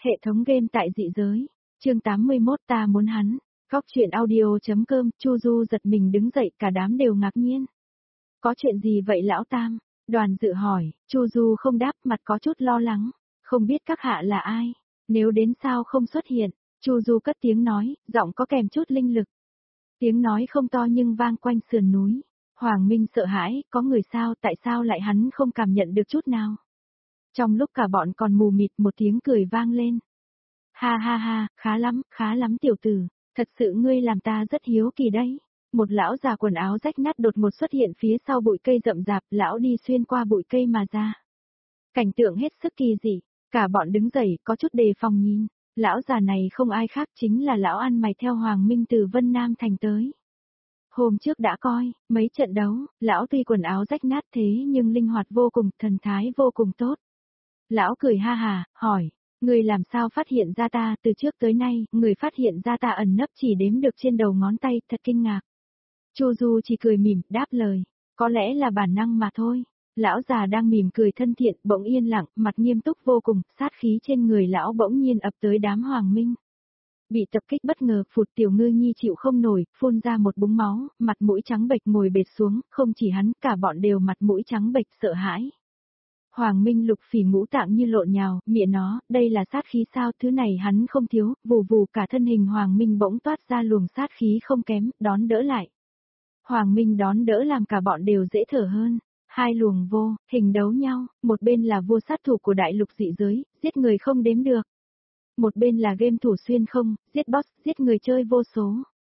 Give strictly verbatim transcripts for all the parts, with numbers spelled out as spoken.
Hệ thống game tại dị giới. Chương tám mươi mốt ta muốn hắn. Góc chuyện audio.com. Chu Du giật mình đứng dậy, cả đám đều ngạc nhiên. Có chuyện gì vậy lão tam? Đoàn Dự hỏi. Chu Du không đáp, mặt có chút lo lắng. Không biết các hạ là ai? Nếu đến sao không xuất hiện? Chu Du cất tiếng nói, giọng có kèm chút linh lực. Tiếng nói không to nhưng vang quanh sườn núi. Hoàng Minh sợ hãi, có người sao, tại sao lại hắn không cảm nhận được chút nào? Trong lúc cả bọn còn mù mịt, một tiếng cười vang lên. Ha ha ha, khá lắm, khá lắm tiểu tử, thật sự ngươi làm ta rất hiếu kỳ đấy. Một lão già quần áo rách nát đột ngột xuất hiện phía sau bụi cây rậm rạp, lão đi xuyên qua bụi cây mà ra. Cảnh tượng hết sức kỳ dị, cả bọn đứng dậy, có chút đề phòng nhìn. Lão già này không ai khác chính là lão ăn mày theo Hoàng Minh từ Vân Nam thành tới. Hôm trước đã coi, mấy trận đấu, lão tuy quần áo rách nát thế nhưng linh hoạt vô cùng, thần thái vô cùng tốt. Lão cười ha hà, hỏi, người làm sao phát hiện ra ta, từ trước tới nay, người phát hiện ra ta ẩn nấp chỉ đếm được trên đầu ngón tay, thật kinh ngạc. Chu Du chỉ cười mỉm, đáp lời, có lẽ là bản năng mà thôi. Lão già đang mỉm cười thân thiện, bỗng yên lặng, mặt nghiêm túc vô cùng, sát khí trên người lão bỗng nhiên ập tới đám Hoàng Minh. Bị tập kích bất ngờ, Phụt Tiểu Ngư Nhi chịu không nổi, phun ra một búng máu, mặt mũi trắng bệch ngồi bệt xuống, không chỉ hắn, cả bọn đều mặt mũi trắng bệch sợ hãi. Hoàng Minh Lục Phỉ ngũ tạng như lộn nhào, miệng nó, đây là sát khí sao, thứ này hắn không thiếu, vù vù cả thân hình Hoàng Minh bỗng toát ra luồng sát khí không kém, đón đỡ lại. Hoàng Minh đón đỡ làm cả bọn đều dễ thở hơn. Hai luồng vô, hình đấu nhau, một bên là vua sát thủ của đại lục dị giới, giết người không đếm được. Một bên là game thủ xuyên không, giết boss, giết người chơi vô số.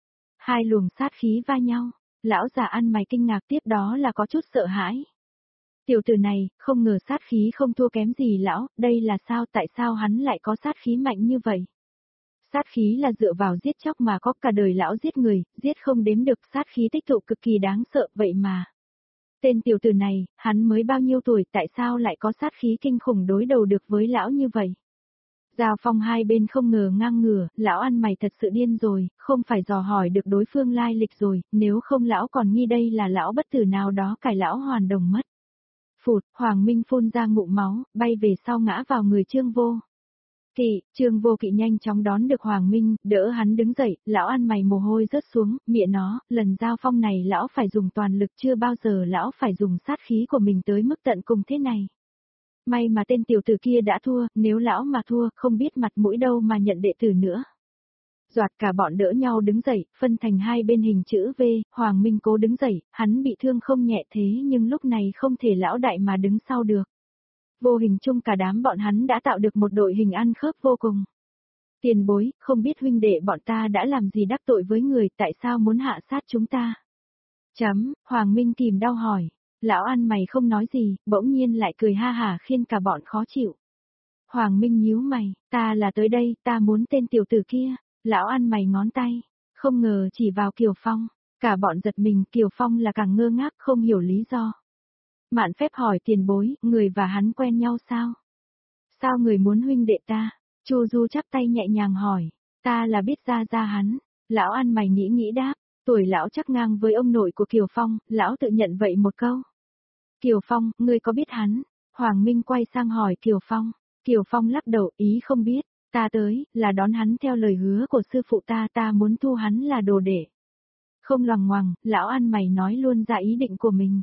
Hai luồng sát khí va nhau, lão già ăn mày kinh ngạc, tiếp đó là có chút sợ hãi. Tiểu tử này, không ngờ sát khí không thua kém gì lão, đây là sao, tại sao hắn lại có sát khí mạnh như vậy? Sát khí là dựa vào giết chóc mà có, cả đời lão giết người, giết không đếm được, sát khí tích tụ cực kỳ đáng sợ, vậy mà. Tên tiểu tử này, hắn mới bao nhiêu tuổi, tại sao lại có sát khí kinh khủng đối đầu được với lão như vậy? Giao phong hai bên không ngờ ngang ngửa, lão ăn mày thật sự điên rồi, không phải dò hỏi được đối phương lai lịch rồi, nếu không lão còn nghi đây là lão bất tử nào đó cải lão hoàn đồng mất. Phụt, Hoàng Minh phun ra ngụm máu, bay về sau ngã vào người Trương Vô Kỵ. Trương Vô Kỵ nhanh chóng đón được Hoàng Minh, đỡ hắn đứng dậy, lão ăn mày mồ hôi rớt xuống, miệng nó, lần giao phong này lão phải dùng toàn lực, chưa bao giờ lão phải dùng sát khí của mình tới mức tận cùng thế này. May mà tên tiểu tử kia đã thua, nếu lão mà thua, không biết mặt mũi đâu mà nhận đệ tử nữa. Doạt cả bọn đỡ nhau đứng dậy, phân thành hai bên hình chữ V, Hoàng Minh cố đứng dậy, hắn bị thương không nhẹ thế nhưng lúc này không thể lão đại mà đứng sau được. Vô hình chung cả đám bọn hắn đã tạo được một đội hình ăn khớp vô cùng. Tiền bối, không biết huynh đệ bọn ta đã làm gì đắc tội với người, tại sao muốn hạ sát chúng ta? Chấm, Hoàng Minh kìm đau hỏi. Lão ăn mày không nói gì, bỗng nhiên lại cười ha hả khiến cả bọn khó chịu. Hoàng Minh nhíu mày, ta là tới đây, ta muốn tên tiểu tử kia. Lão ăn mày ngón tay, không ngờ chỉ vào Kiều Phong. Cả bọn giật mình, Kiều Phong là càng ngơ ngác không hiểu lý do. Mạn phép hỏi tiền bối, người và hắn quen nhau sao? Sao người muốn huynh đệ ta? Chu Du chắp tay nhẹ nhàng hỏi, ta là biết ra ra hắn. Lão ăn mày nghĩ nghĩ đáp, tuổi lão chắc ngang với ông nội của Kiều Phong, lão tự nhận vậy một câu. Kiều Phong, ngươi có biết hắn? Hoàng Minh quay sang hỏi Kiều Phong. Kiều Phong lắc đầu, ý không biết, ta tới, là đón hắn theo lời hứa của sư phụ ta, ta muốn thu hắn là đồ đệ. Không loằng ngoằng, lão ăn mày nói luôn ra ý định của mình.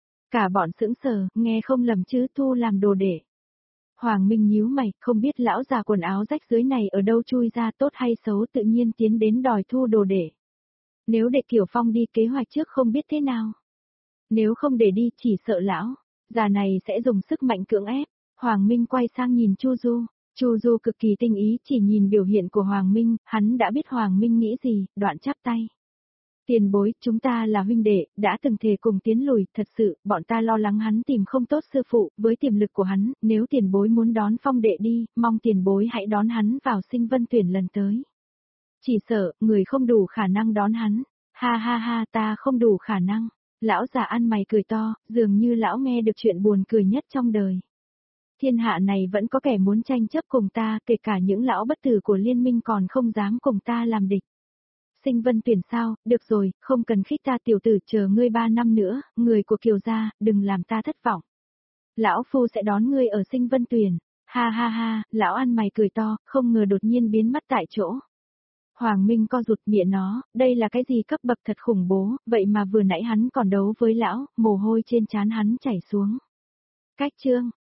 Cả bọn sững sờ, nghe không lầm chứ, thu làm đồ đệ. Hoàng Minh nhíu mày, không biết lão già quần áo rách dưới này ở đâu chui ra, tốt hay xấu tự nhiên tiến đến đòi thu đồ đệ. Nếu để Kiều Phong đi kế hoạch trước không biết thế nào. Nếu không để đi chỉ sợ lão già này sẽ dùng sức mạnh cưỡng ép. Hoàng Minh quay sang nhìn Chu Du. Chu Du cực kỳ tinh ý, chỉ nhìn biểu hiện của Hoàng Minh, hắn đã biết Hoàng Minh nghĩ gì, đoạn chắp tay. Tiền bối, chúng ta là huynh đệ, đã từng thề cùng tiến lùi, thật sự, bọn ta lo lắng hắn tìm không tốt sư phụ, với tiềm lực của hắn, nếu tiền bối muốn đón Phong đệ đi, mong tiền bối hãy đón hắn vào Sinh Vân tuyển lần tới. Chỉ sợ, người không đủ khả năng đón hắn. Ha ha ha, ta không đủ khả năng. Lão già ăn mày cười to, dường như lão nghe được chuyện buồn cười nhất trong đời. Thiên hạ này vẫn có kẻ muốn tranh chấp cùng ta, kể cả những lão bất tử của liên minh còn không dám cùng ta làm địch. Sinh Vân tuyển sao, được rồi, không cần khích ta tiểu tử, chờ ngươi ba năm nữa, người của Kiều gia, đừng làm ta thất vọng. Lão phu sẽ đón ngươi ở Sinh Vân tuyển. Ha ha ha, lão ăn mày cười to, không ngờ đột nhiên biến mất tại chỗ. Hoàng Minh co rụt miệng nó, đây là cái gì cấp bậc thật khủng bố, vậy mà vừa nãy hắn còn đấu với lão, mồ hôi trên trán hắn chảy xuống. Cách chương